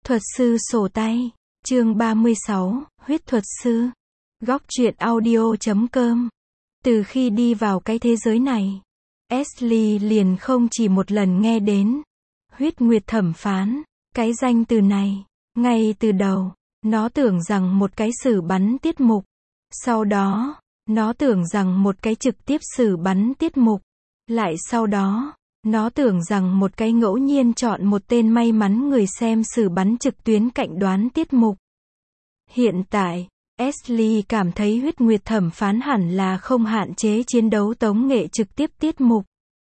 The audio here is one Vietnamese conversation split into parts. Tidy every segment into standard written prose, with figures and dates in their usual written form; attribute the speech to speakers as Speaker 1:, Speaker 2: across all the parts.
Speaker 1: Thuật sư sổ tay, chương 36, huyết thuật sư. Góc truyện audio.com. Từ khi đi vào cái thế giới này, Ashley liền không chỉ một lần nghe đến huyết nguyệt thẩm phán, cái danh từ này. Ngay từ đầu, nó tưởng rằng một cái xử bắn tiết mục. Sau đó, nó tưởng rằng một cái trực tiếp xử bắn tiết mục. Lại sau đó, nó tưởng rằng một cái ngẫu nhiên chọn một tên may mắn người xem xử bắn trực tuyến cạnh đoán tiết mục. Hiện tại, Ashley cảm thấy huyết nguyệt thẩm phán hẳn là không hạn chế chiến đấu tống nghệ trực tiếp tiết mục.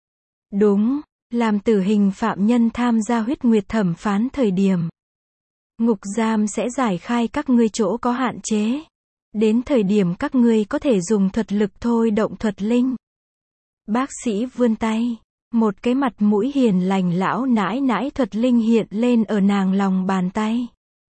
Speaker 1: Đúng, làm tử hình phạm nhân tham gia huyết nguyệt thẩm phán thời điểm, ngục giam sẽ giải khai các ngươi chỗ có hạn chế. Đến thời điểm các ngươi có thể dùng thuật lực thôi động thuật linh. Bác sĩ vươn tay. Một cái mặt mũi hiền lành lão nãi nãi thuật linh hiện lên ở nàng lòng bàn tay.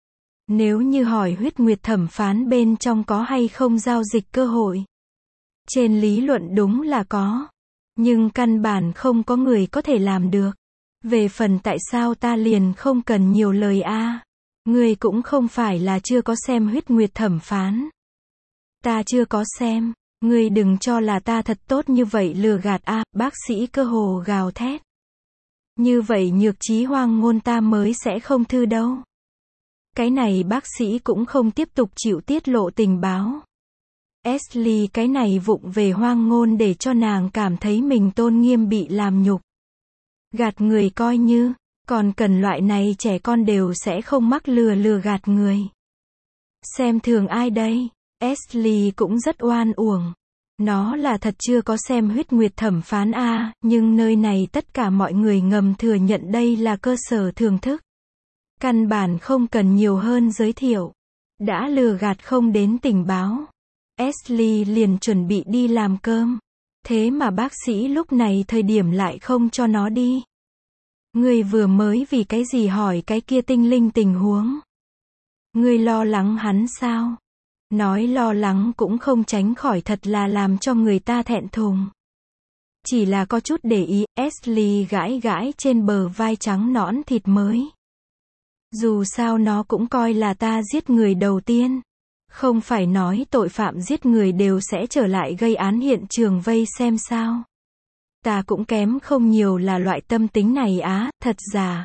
Speaker 1: Nếu như hỏi huyết nguyệt thẩm phán bên trong có hay không giao dịch cơ hội. Trên lý luận đúng là có. Nhưng căn bản không có người có thể làm được. Về phần tại sao ta liền không cần nhiều lời a. Ngươi cũng không phải là chưa có xem huyết nguyệt thẩm phán. Ta chưa có xem. Ngươi đừng cho là ta thật tốt như vậy lừa gạt a, bác sĩ cơ hồ gào thét. Như vậy nhược trí hoang ngôn ta mới sẽ không thư đâu. Cái này bác sĩ cũng không tiếp tục chịu tiết lộ tình báo. Ashley cái này vụng về hoang ngôn để cho nàng cảm thấy mình tôn nghiêm bị làm nhục. Gạt người coi như, còn cần loại này trẻ con đều sẽ không mắc lừa gạt người. Xem thường ai đây? Ashley cũng rất oan uổng. Nó là thật chưa có xem huyết nguyệt thẩm phán a, nhưng nơi này tất cả mọi người ngầm thừa nhận đây là cơ sở thưởng thức. Căn bản không cần nhiều hơn giới thiệu. Đã lừa gạt không đến tình báo. Ashley liền chuẩn bị đi làm cơm. Thế mà bác sĩ lúc này thời điểm lại không cho nó đi. Người vừa mới vì cái gì hỏi cái kia tinh linh tình huống. Người lo lắng hắn sao? Nói lo lắng cũng không tránh khỏi thật là làm cho người ta thẹn thùng. Chỉ là có chút để ý, Ashley gãi gãi trên bờ vai trắng nõn thịt mới. Dù sao nó cũng coi là ta giết người đầu tiên. Không phải nói tội phạm giết người đều sẽ trở lại gây án hiện trường vây xem sao. Ta cũng kém không nhiều là loại tâm tính này á, thật giả.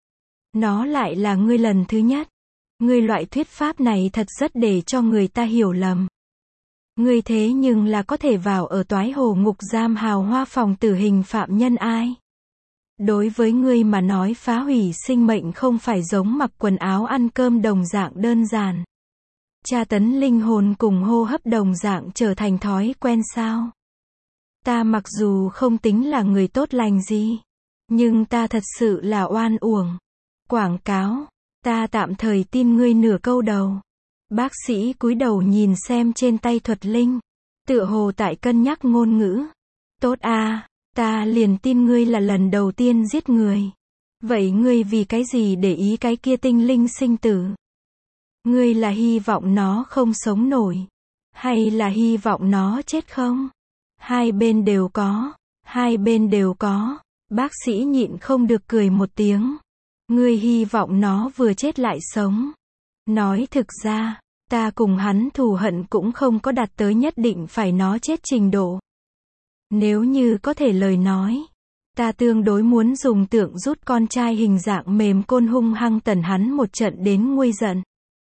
Speaker 1: Nó lại là ngươi lần thứ nhất. Ngươi loại thuyết pháp này thật rất để cho người ta hiểu lầm. Ngươi thế nhưng là có thể vào ở toái hồ ngục giam hào hoa phòng tử hình phạm nhân ai? Đối với ngươi mà nói phá hủy sinh mệnh không phải giống mặc quần áo ăn cơm đồng dạng đơn giản. Tra tấn linh hồn cùng hô hấp đồng dạng trở thành thói quen sao? Ta mặc dù không tính là người tốt lành gì, nhưng ta thật sự là oan uổng. Quảng cáo. Ta tạm thời tin ngươi nửa câu đầu. Bác sĩ cúi đầu nhìn xem trên tay thuật linh. Tựa hồ tại cân nhắc ngôn ngữ. Tốt a, ta liền tin ngươi là lần đầu tiên giết người. Vậy ngươi vì cái gì để ý cái kia tinh linh sinh tử? Ngươi là hy vọng nó không sống nổi. Hay là hy vọng nó chết không? Hai bên đều có. Hai bên đều có. Bác sĩ nhịn không được cười một tiếng. Ngươi hy vọng nó vừa chết lại sống. Nói thực ra, ta cùng hắn thù hận cũng không có đạt tới nhất định phải nó chết trình độ. Nếu như có thể lời nói, ta tương đối muốn dùng tượng rút con trai hình dạng mềm côn hung hăng tẩn hắn một trận đến nguôi giận.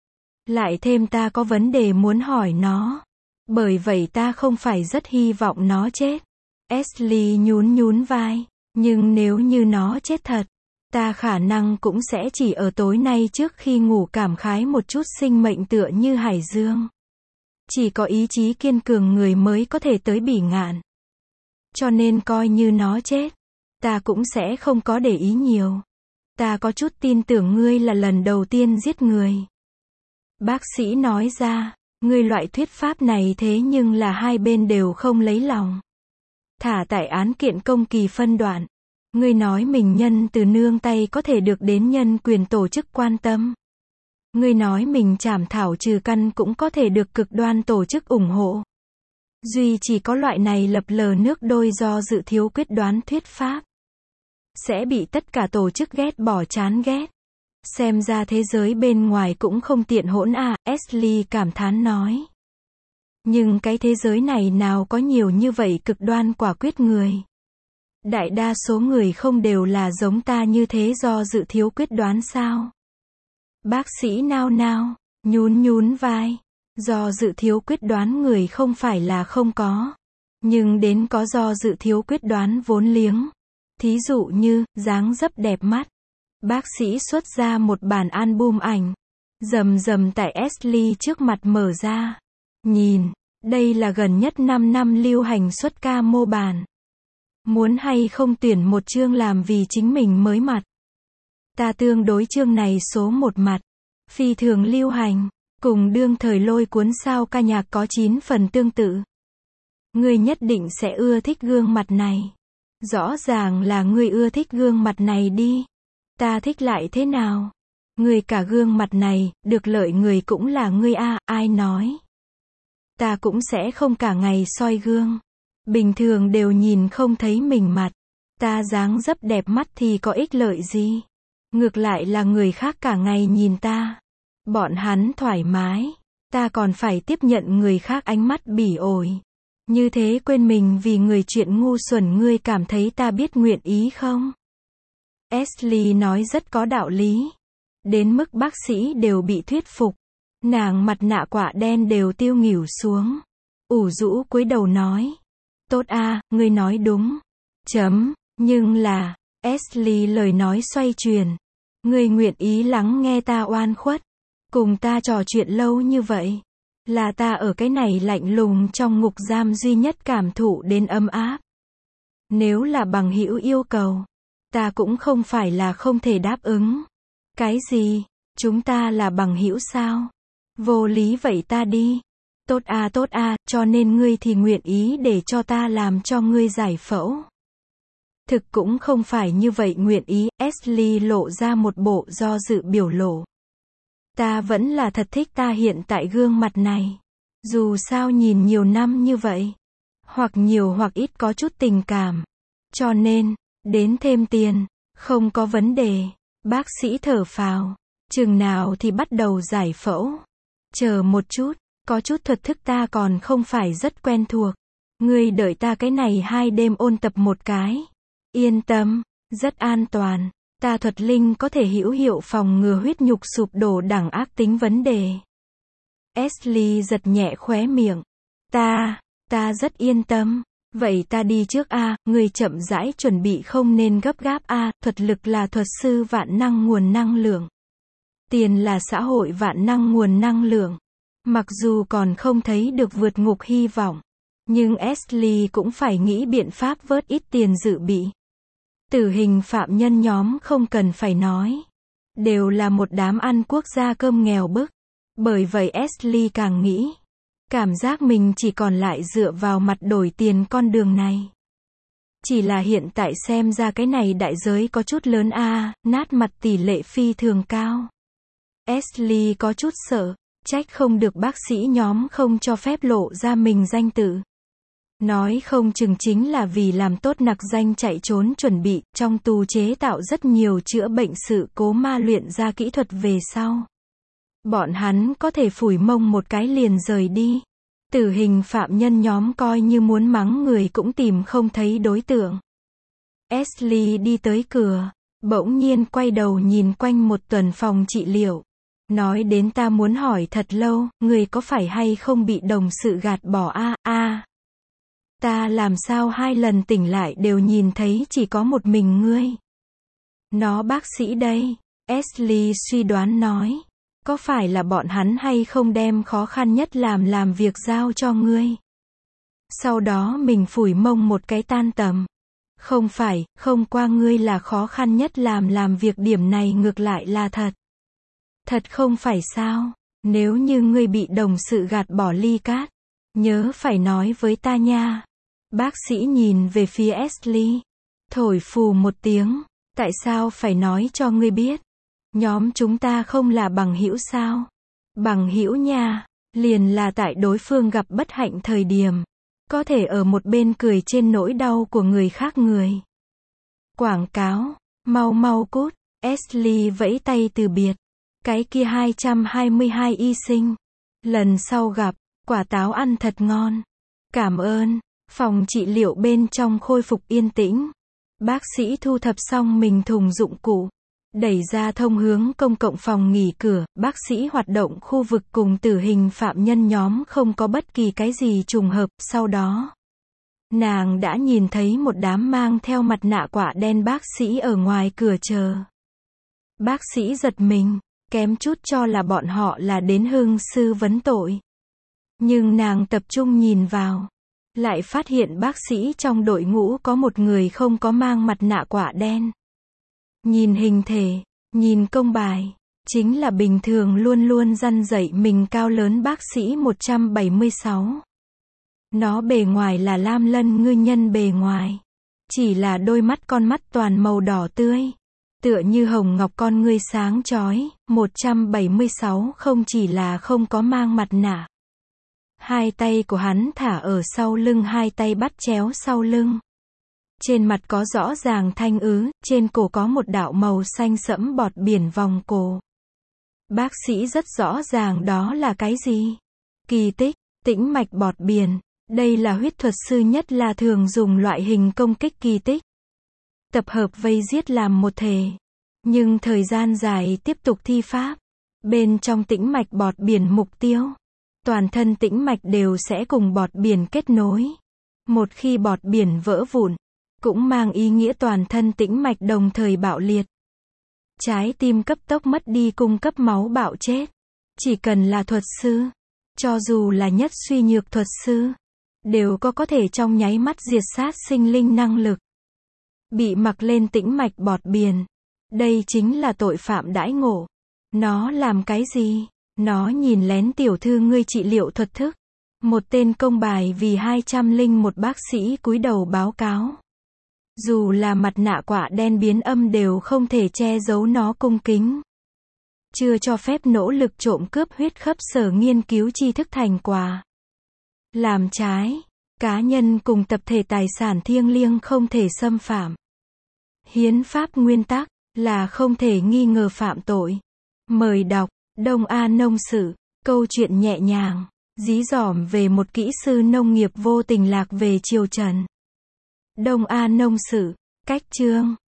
Speaker 1: Lại thêm ta có vấn đề muốn hỏi nó. Bởi vậy ta không phải rất hy vọng nó chết. Ashley nhún vai. Nhưng nếu như nó chết thật, ta khả năng cũng sẽ chỉ ở tối nay trước khi ngủ cảm khái một chút sinh mệnh tựa như hải dương. Chỉ có ý chí kiên cường người mới có thể tới bỉ ngạn. Cho nên coi như nó chết, ta cũng sẽ không có để ý nhiều. Ta có chút tin tưởng ngươi là lần đầu tiên giết người. Bác sĩ nói ra, ngươi loại thuyết pháp này thế nhưng là hai bên đều không lấy lòng. Thả tại án kiện công kỳ phân đoạn. Ngươi nói mình nhân từ nương tay có thể được đến nhân quyền tổ chức quan tâm. Ngươi nói mình trảm thảo trừ căn cũng có thể được cực đoan tổ chức ủng hộ. Duy chỉ có loại này lập lờ nước đôi do dự thiếu quyết đoán thuyết pháp. Sẽ bị tất cả tổ chức ghét bỏ chán ghét. Xem ra thế giới bên ngoài cũng không tiện hỗn à, Ashley cảm thán nói. Nhưng cái thế giới này nào có nhiều như vậy cực đoan quả quyết người. Đại đa số người không đều là giống ta như thế do dự thiếu quyết đoán sao? Bác sĩ nao nao, nhún vai. Do dự thiếu quyết đoán người không phải là không có. Nhưng đến có do dự thiếu quyết đoán vốn liếng. Thí dụ như, dáng dấp đẹp mắt. Bác sĩ xuất ra một bản album ảnh. Rầm tại Ashley trước mặt mở ra. Nhìn, đây là gần nhất 5 năm lưu hành xuất ca mô bản. Muốn hay không tuyển một chương làm vì chính mình mới mặt. Ta tương đối chương này số một mặt. Phi thường lưu hành. Cùng đương thời lôi cuốn sao ca nhạc có 9 phần tương tự. Ngươi nhất định sẽ ưa thích gương mặt này. Rõ ràng là ngươi ưa thích gương mặt này đi. Ta thích lại thế nào? Ngươi cả gương mặt này, được lợi người cũng là ngươi a, ai nói? Ta cũng sẽ không cả ngày soi gương. Bình thường đều nhìn không thấy mình mặt. Ta dáng dấp đẹp mắt thì có ích lợi gì? Ngược lại là người khác cả ngày nhìn ta. Bọn hắn thoải mái. Ta còn phải tiếp nhận người khác ánh mắt bỉ ổi. Như thế quên mình vì người chuyện ngu xuẩn ngươi cảm thấy ta biết nguyện ý không? Ashley nói rất có đạo lý. Đến mức bác sĩ đều bị thuyết phục. Nàng mặt nạ quả đen đều tiêu nghỉu xuống. Ủ rũ cúi đầu nói. Tốt a, ngươi nói đúng. Nhưng là, Ashley lời nói xoay chuyển. Ngươi nguyện ý lắng nghe ta oan khuất. Cùng ta trò chuyện lâu như vậy. Là ta ở cái này lạnh lùng trong ngục giam duy nhất cảm thụ đến ấm áp. Nếu là bằng hữu yêu cầu, ta cũng không phải là không thể đáp ứng. Cái gì? Chúng ta là bằng hữu sao? Vô lý vậy ta đi. Tốt a, cho nên ngươi thì nguyện ý để cho ta làm cho ngươi giải phẫu. Thực cũng không phải như vậy nguyện ý, Ashley lộ ra một bộ do dự biểu lộ. Ta vẫn là thật thích ta hiện tại gương mặt này. Dù sao nhìn nhiều năm như vậy. Hoặc nhiều hoặc ít có chút tình cảm. Cho nên, đến thêm tiền, không có vấn đề. Bác sĩ thở phào. Chừng nào thì bắt đầu giải phẫu. Chờ một chút, có chút thuật thức ta còn không phải rất quen thuộc. Ngươi đợi ta cái này 2 đêm ôn tập một cái. Yên tâm, rất an toàn. Ta thuật linh có thể hữu hiệu phòng ngừa huyết nhục sụp đổ đẳng ác tính vấn đề. Ashley giật nhẹ khóe miệng. Ta rất yên tâm. Vậy ta đi trước a, người chậm rãi chuẩn bị không nên gấp gáp a, thuật lực là thuật sư vạn năng nguồn năng lượng. Tiền là xã hội vạn năng nguồn năng lượng. Mặc dù còn không thấy được vượt ngục hy vọng, nhưng Ashley cũng phải nghĩ biện pháp vớt ít tiền dự bị. Tử hình phạm nhân nhóm không cần phải nói. Đều là một đám ăn quốc gia cơm nghèo bức. Bởi vậy Ashley càng nghĩ. Cảm giác mình chỉ còn lại dựa vào mặt đổi tiền con đường này. Chỉ là hiện tại xem ra cái này đại giới có chút lớn a, nát mặt tỷ lệ phi thường cao. Ashley có chút sợ, trách không được bác sĩ nhóm không cho phép lộ ra mình danh tự. Nói không chừng chính là vì làm tốt nặc danh chạy trốn chuẩn bị, trong tù chế tạo rất nhiều chữa bệnh sự cố ma luyện ra kỹ thuật về sau. Bọn hắn có thể phủi mông một cái liền rời đi. Tử hình phạm nhân nhóm coi như muốn mắng người cũng tìm không thấy đối tượng. Ashley đi tới cửa, bỗng nhiên quay đầu nhìn quanh một tuần phòng trị liệu. Nói đến ta muốn hỏi thật lâu, người có phải hay không bị đồng sự gạt bỏ a? Ta làm sao 2 lần tỉnh lại đều nhìn thấy chỉ có một mình ngươi. Nó bác sĩ đây. Ashley suy đoán nói. Có phải là bọn hắn hay không đem khó khăn nhất làm việc giao cho ngươi? Sau đó mình phủi mông một cái tan tầm. Không phải, không qua ngươi là khó khăn nhất làm việc điểm này ngược lại là thật. Thật không phải sao? Nếu như ngươi bị đồng sự gạt bỏ ly cát, nhớ phải nói với ta nha. Bác sĩ nhìn về phía Ashley. Thổi phù một tiếng. Tại sao phải nói cho ngươi biết? Nhóm chúng ta không là bằng hữu sao? Bằng hữu nha. Liền là tại đối phương gặp bất hạnh thời điểm. Có thể ở một bên cười trên nỗi đau của người khác người. Quảng cáo. Mau cút. Ashley vẫy tay từ biệt. Cái kia 222 y sinh. Lần sau gặp, quả táo ăn thật ngon. Cảm ơn. Phòng trị liệu bên trong khôi phục yên tĩnh. Bác sĩ thu thập xong mình thùng dụng cụ. Đẩy ra thông hướng công cộng phòng nghỉ cửa, bác sĩ hoạt động khu vực cùng tử hình phạm nhân nhóm không có bất kỳ cái gì trùng hợp, sau đó. Nàng đã nhìn thấy một đám mang theo mặt nạ quả đen bác sĩ ở ngoài cửa chờ. Bác sĩ giật mình, kém chút cho là bọn họ là đến hương sư vấn tội. Nhưng nàng tập trung nhìn vào. Lại phát hiện bác sĩ trong đội ngũ có một người không có mang mặt nạ quả đen. Nhìn hình thể, nhìn công bài, chính là bình thường luôn luôn răn dạy mình cao lớn bác sĩ 176. Nó bề ngoài là lam lân ngư nhân bề ngoài. Chỉ là đôi mắt con mắt toàn màu đỏ tươi. Tựa như hồng ngọc con ngươi sáng chói, 176 không chỉ là không có mang mặt nạ. Hai tay của hắn thả ở sau lưng, hai tay bắt chéo sau lưng. Trên mặt có rõ ràng thanh ứ, trên cổ có một đạo màu xanh sẫm bọt biển vòng cổ. Bác sĩ rất rõ ràng đó là cái gì? Kỳ tích, tĩnh mạch bọt biển. Đây là huyết thuật sư nhất là thường dùng loại hình công kích kỳ tích. Tập hợp vây giết làm một thể. Nhưng thời gian dài tiếp tục thi pháp. Bên trong tĩnh mạch bọt biển mục tiêu. Toàn thân tĩnh mạch đều sẽ cùng bọt biển kết nối. Một khi bọt biển vỡ vụn, cũng mang ý nghĩa toàn thân tĩnh mạch đồng thời bạo liệt. Trái tim cấp tốc mất đi cung cấp máu bạo chết. Chỉ cần là thuật sư, cho dù là nhất suy nhược thuật sư, đều có thể trong nháy mắt diệt sát sinh linh năng lực. Bị mặc lên tĩnh mạch bọt biển. Đây chính là tội phạm đãi ngộ. Nó làm cái gì? Nó nhìn lén tiểu thư ngươi trị liệu thuật thức. Một tên công bài vì 201 bác sĩ cúi đầu báo cáo. Dù là mặt nạ quả đen biến âm đều không thể che giấu nó cung kính. Chưa cho phép nỗ lực trộm cướp huyết khớp sở nghiên cứu tri thức thành quả. Làm trái. Cá nhân cùng tập thể tài sản thiêng liêng không thể xâm phạm. Hiến pháp nguyên tắc là không thể nghi ngờ phạm tội. Mời đọc Đông A Nông Sự, câu chuyện nhẹ nhàng, dí dỏm về một kỹ sư nông nghiệp vô tình lạc về triều Trần. Đông A Nông Sự, cách chương